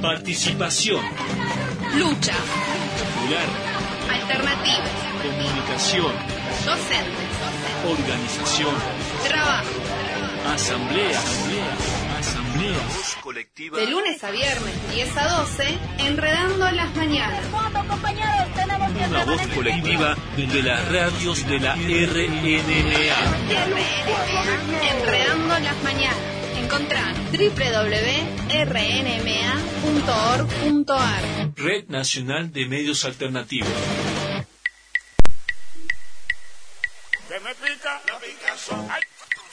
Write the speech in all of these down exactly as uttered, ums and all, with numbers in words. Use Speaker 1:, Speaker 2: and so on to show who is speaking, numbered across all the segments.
Speaker 1: Participación.
Speaker 2: Lucha.
Speaker 1: Popular.
Speaker 2: Alternativas.
Speaker 1: Comunicación.
Speaker 2: Docentes.
Speaker 1: Organización.
Speaker 2: Trabajo.
Speaker 1: Asamblea. Asamblea. Voz colectiva.
Speaker 2: De lunes a viernes, diez a doce, Enredando las Mañanas.
Speaker 1: Una voz colectiva de las radios de la R N M A.
Speaker 2: Enredando las Mañanas. Encontrá doble u doble u doble u punto r n m a punto org punto a r.
Speaker 1: Red Nacional de Medios Alternativos.
Speaker 3: ¿Qué me pica? La picazón. ¡Ay!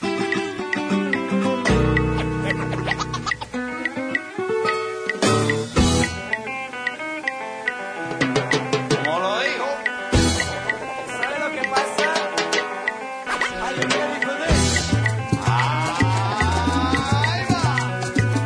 Speaker 4: Como lo dijo. ¿Sabe lo que pasa? Are you ready for this? Ahí va.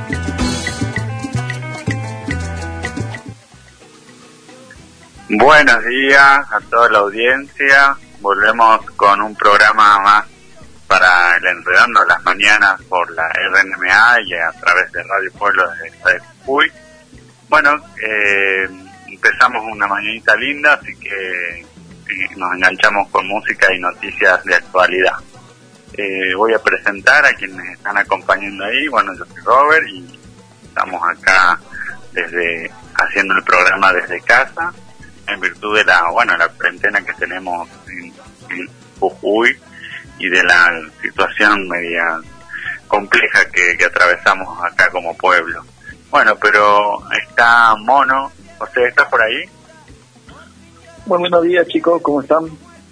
Speaker 5: Buenos días a toda la audiencia. Volvemos con un programa más para el Enredando las Mañanas por la R N M A y a través de Radio Pueblo de Jujuy. Bueno, eh, empezamos una mañanita linda, así que eh, nos enganchamos con música y noticias de actualidad. Eh, voy a presentar a quienes están acompañando ahí. Bueno, yo soy Robert y estamos acá desde haciendo el programa desde casa, en virtud de la, bueno, la cuarentena que tenemos en, en Jujuy y de la situación media compleja que, que atravesamos acá como pueblo. Bueno, pero está Mono. José, ¿estás por ahí?
Speaker 6: Muy buenos días, chicos, ¿cómo están?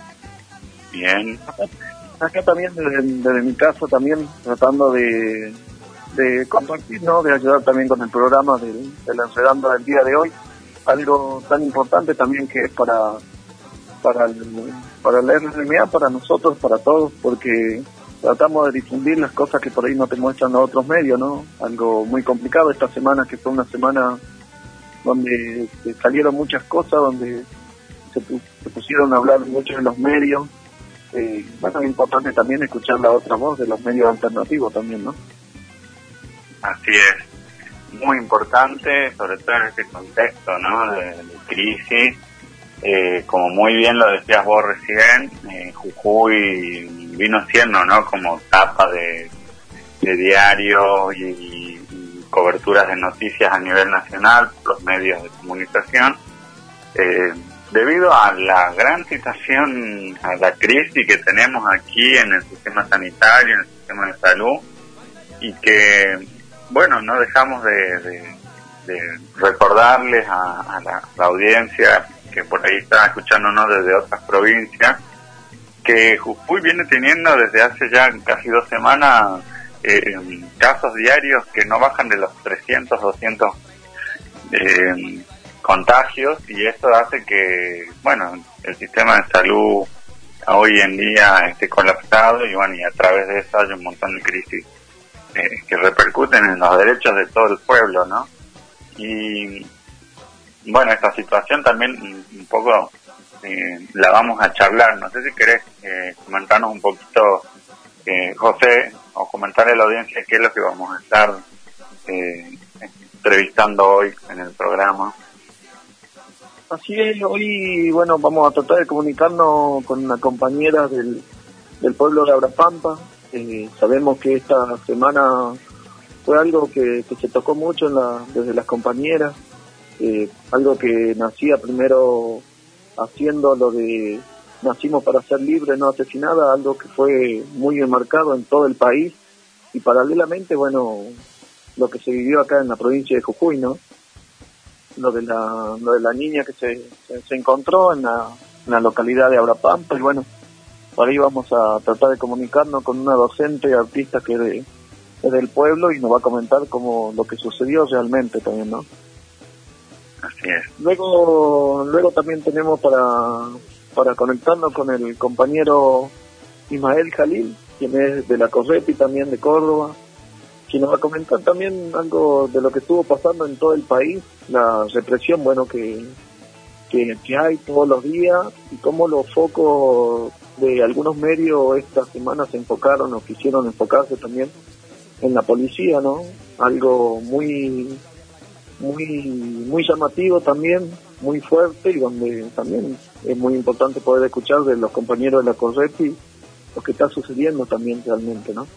Speaker 5: Bien.
Speaker 6: Acá también desde, desde mi casa también tratando de, de compartir, ¿no? De ayudar también con el programa del, del Enredando del día de hoy. Algo tan importante también que es para para el, para la R N M A, para nosotros, para todos, porque tratamos de difundir las cosas que por ahí no te muestran los otros medios, ¿no? Algo muy complicado esta semana, que fue una semana donde salieron muchas cosas, donde se, se pusieron a hablar mucho en los medios. Eh, bueno, es importante también escuchar la otra voz de los medios alternativos también, ¿no?
Speaker 5: Así es. Muy importante, sobre todo en este contexto, ¿no? De, de crisis, eh, como muy bien lo decías vos recién, eh, Jujuy vino siendo, ¿no? Como tapa de, de diario y, y coberturas de noticias a nivel nacional, los medios de comunicación, eh, debido a la gran situación, a la crisis que tenemos aquí en el sistema sanitario, en el sistema de salud, y que bueno, no dejamos de, de, de recordarles a, a la, la audiencia que por ahí está escuchándonos desde otras provincias, que Jujuy viene teniendo desde hace ya casi dos semanas eh, casos diarios que no bajan de los trescientos, doscientos eh, contagios, y eso hace que, bueno, el sistema de salud hoy en día esté colapsado, y bueno, y a través de eso hay un montón de crisis Eh, que repercuten en los derechos de todo el pueblo, ¿no? Y bueno, esta situación también un poco eh, la vamos a charlar. No sé si querés eh, comentarnos un poquito, eh, José, o comentarle a la audiencia qué es lo que vamos a estar eh, entrevistando hoy en el programa.
Speaker 6: Así es, hoy, bueno, vamos a tratar de comunicarnos con una compañera del, del pueblo de Abrapampa. Eh, sabemos que esta semana fue algo que, que se tocó mucho en la, desde las compañeras, eh, algo que nacía primero haciendo lo de nacimos para ser libres, no asesinada, algo que fue muy marcado en todo el país, y paralelamente, bueno, lo que se vivió acá en la provincia de Jujuy, ¿no? Lo de la, lo de la niña que se, se, se encontró en la, en la localidad de Abrapampa, y bueno, por ahí vamos a tratar de comunicarnos con una docente artista que es, de, es del pueblo, y nos va a comentar cómo lo que sucedió realmente también, ¿no?
Speaker 5: Así es.
Speaker 6: Luego, luego también tenemos para, para conectarnos con el compañero Ismael Jalil, quien es de la Correpi también de Córdoba, quien nos va a comentar también algo de lo que estuvo pasando en todo el país, la represión, bueno, que, que, que hay todos los días, y cómo los focos de algunos medios esta semana se enfocaron o quisieron enfocarse también en la policía, ¿no? Algo muy muy muy llamativo también, muy fuerte, y donde también es muy importante poder escuchar de los compañeros de la Corretti lo que está sucediendo también realmente, ¿no?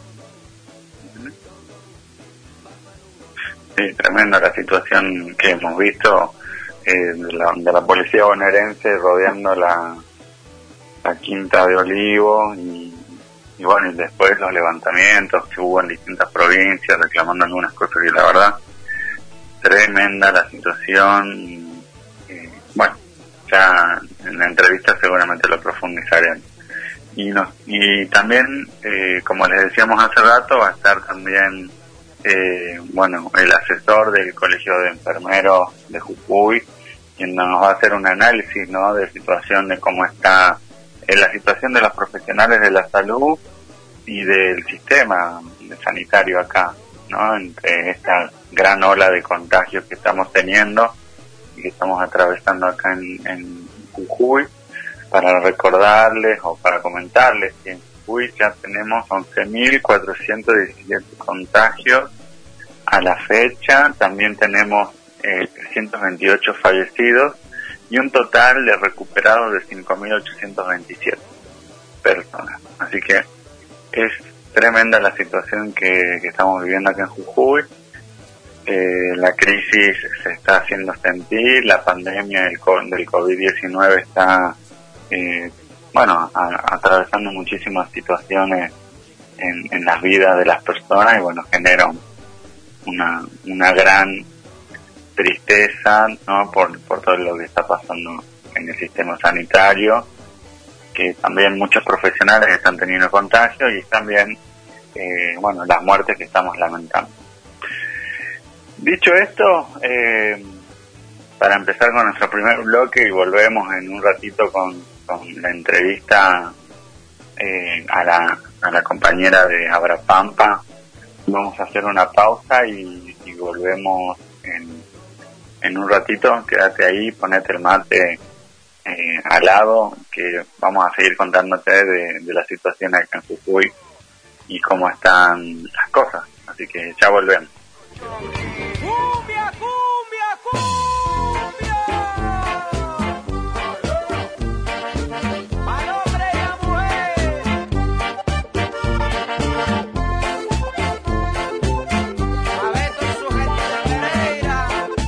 Speaker 5: Sí, tremenda la situación que hemos visto eh, de, la, de la policía bonaerense rodeando la, la Quinta de Olivo y, y bueno, y después los levantamientos que hubo en distintas provincias reclamando algunas cosas que la verdad, tremenda la situación. Y, y, bueno, ya en la entrevista seguramente lo profundizaremos. Y, nos, y también, eh, como les decíamos hace rato, va a estar también Eh, bueno, el asesor del Colegio de Enfermeros de Jujuy, quien nos va a hacer un análisis, ¿no?, de situación, de cómo está eh, la situación de los profesionales de la salud y del sistema sanitario acá, ¿no?, entre esta gran ola de contagios que estamos teniendo y que estamos atravesando acá en, en Jujuy, para recordarles o para comentarles que en Jujuy ya tenemos once mil cuatrocientos diecisiete contagios a la fecha, también tenemos eh, trescientos veintiocho fallecidos y un total de recuperados de cinco mil ochocientos veintisiete personas. Así que es tremenda la situación que, que estamos viviendo acá en Jujuy. Eh, la crisis se está haciendo sentir, la pandemia del, del COVID diecinueve está eh, bueno, a, atravesando muchísimas situaciones en, en las vidas de las personas y bueno, genera una, una gran tristeza, ¿no?, por, por todo lo que está pasando en el sistema sanitario, que también muchos profesionales están teniendo contagio y también, eh, bueno, las muertes que estamos lamentando. Dicho esto, eh, para empezar con nuestro primer bloque y volvemos en un ratito con, con la entrevista eh, a la a la compañera de Abrapampa, vamos a hacer una pausa y, y volvemos en, en un ratito. Quédate ahí, ponete el mate eh, al lado, que vamos a seguir contándote de, de la situación acá en Jujuy y cómo están las cosas. Así que ya volvemos.
Speaker 4: ¡Cumbia, cumbia, cumbia! ¡Al hombre y la mujer! A ver con su gente sanguereira.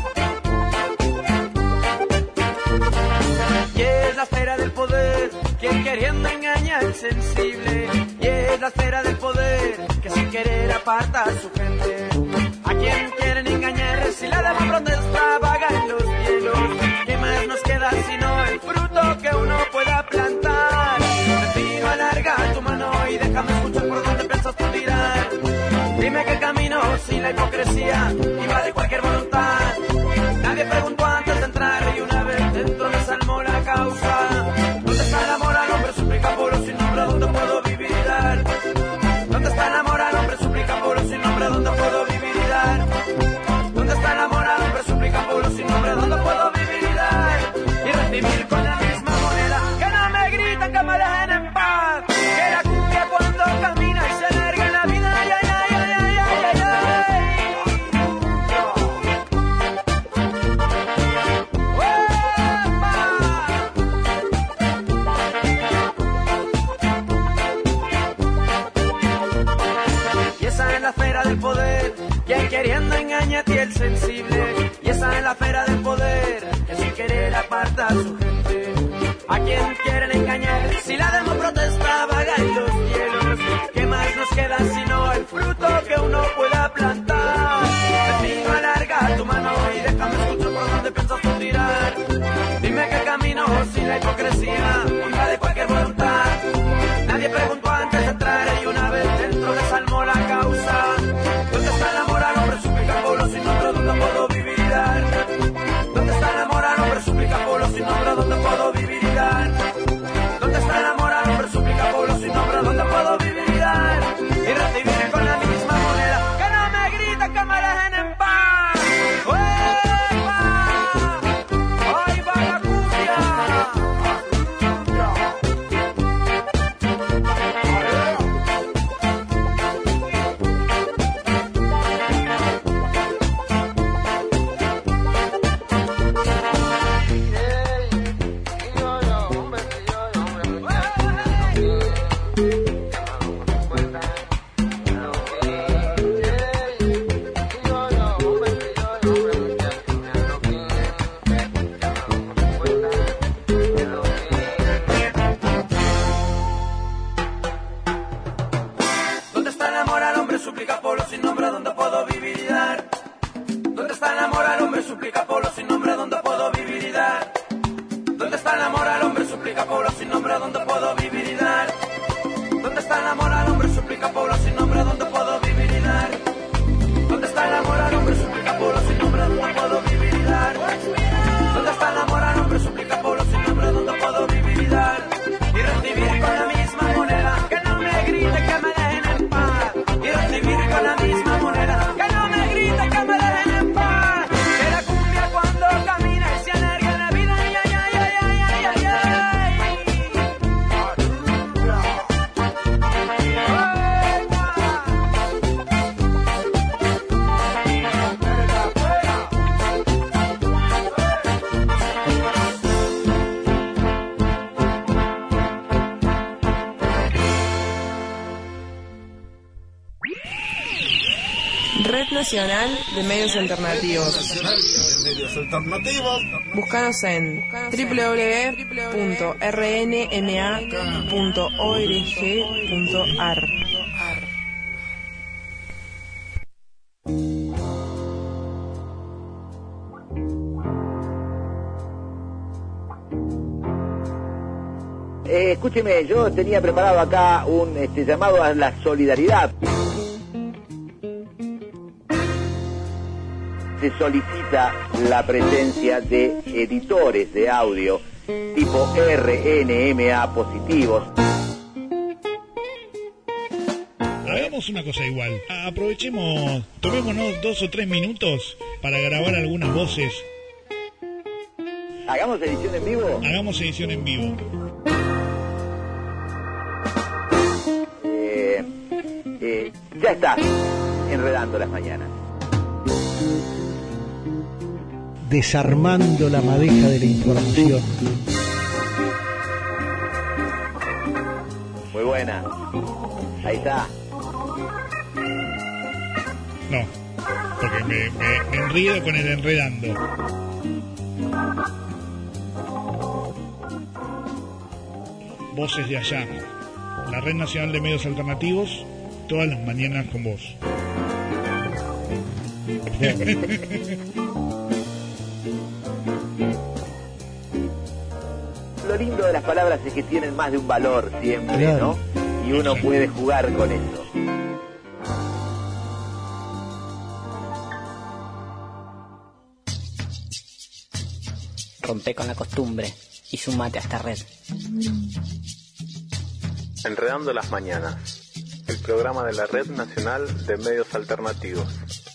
Speaker 4: Y es la esfera del poder, quien queriendo engañar al sensible. Y es la esfera del poder, que sin querer aparta a su gente. A quien quieren engañar, si la dama protesta vaga en los cielos. ¿Qué más nos queda sino el fruto que uno pueda plantar? Te pido, alarga tu mano y déjame escuchar por dónde piensas tú tirar. Dime que camino sin la hipocresía invade cualquier voluntad. Nadie preguntó antes de entrar y una vez dentro me salmó la causa. ¿Dónde está el amor al hombre? Suplica puro sin nombre, ¿dónde puedo vivir? ¿Dónde está el amor al hombre? Suplica puro sin nombre, ¿dónde puedo está el amor al hombre? Suplica pueblo sin nombre, ¿dónde puedo vivir y dar? ¿Dónde está el amor al hombre? Suplica pueblo sin nombre, ¿dónde puedo vivir y dar? ¿Dónde está el amor al hombre? Suplica pueblo sin nombre, ¿dónde puedo vivir y dar? ¿Dónde está el amor al hombre? Suplica pueblo sin nombre, ¿dónde puedo vivir y dar? ¿Dónde está el amor al hombre? Suplica pueblo sin nombre, ¿dónde puedo vivir y dar? Y recibir con la misma moneda, que no me grite, que me dejen en paz. Y recibir con la misma moneda, que no me grite, que me dejen en paz. Que la cumbia cuando camina y se alarga la vida, ay, ay, ay, ay, ay, ay, ay, ay.
Speaker 7: Red Nacional de Medios Alternativos.
Speaker 3: Medios alternativos.
Speaker 7: Búscanos en doble u doble u doble u punto r n m a punto org punto a r.
Speaker 8: Eh, escúcheme, yo tenía preparado acá un este, llamado a la solidaridad. Se solicita la presencia de editores de audio tipo R N M A positivos.
Speaker 9: Hagamos una cosa igual. Aprovechemos, tomémonos dos o tres minutos para grabar algunas voces.
Speaker 8: ¿Hagamos edición en vivo?
Speaker 9: Hagamos edición en vivo.
Speaker 8: Eh, eh, ya está, enredando las mañanas.
Speaker 10: Desarmando la madeja de la información.
Speaker 8: Muy buena. Ahí está.
Speaker 9: No, porque me, me, me enredo con el enredando. Voces de allá. La Red Nacional de Medios Alternativos, todas las mañanas con vos.
Speaker 8: Lo lindo de las palabras es que tienen más de un valor siempre,
Speaker 10: claro,
Speaker 8: ¿no? Y uno puede jugar con eso.
Speaker 11: Rompe con la costumbre y sumate a esta red.
Speaker 12: Enredando las mañanas, el programa de la Red Nacional de Medios Alternativos.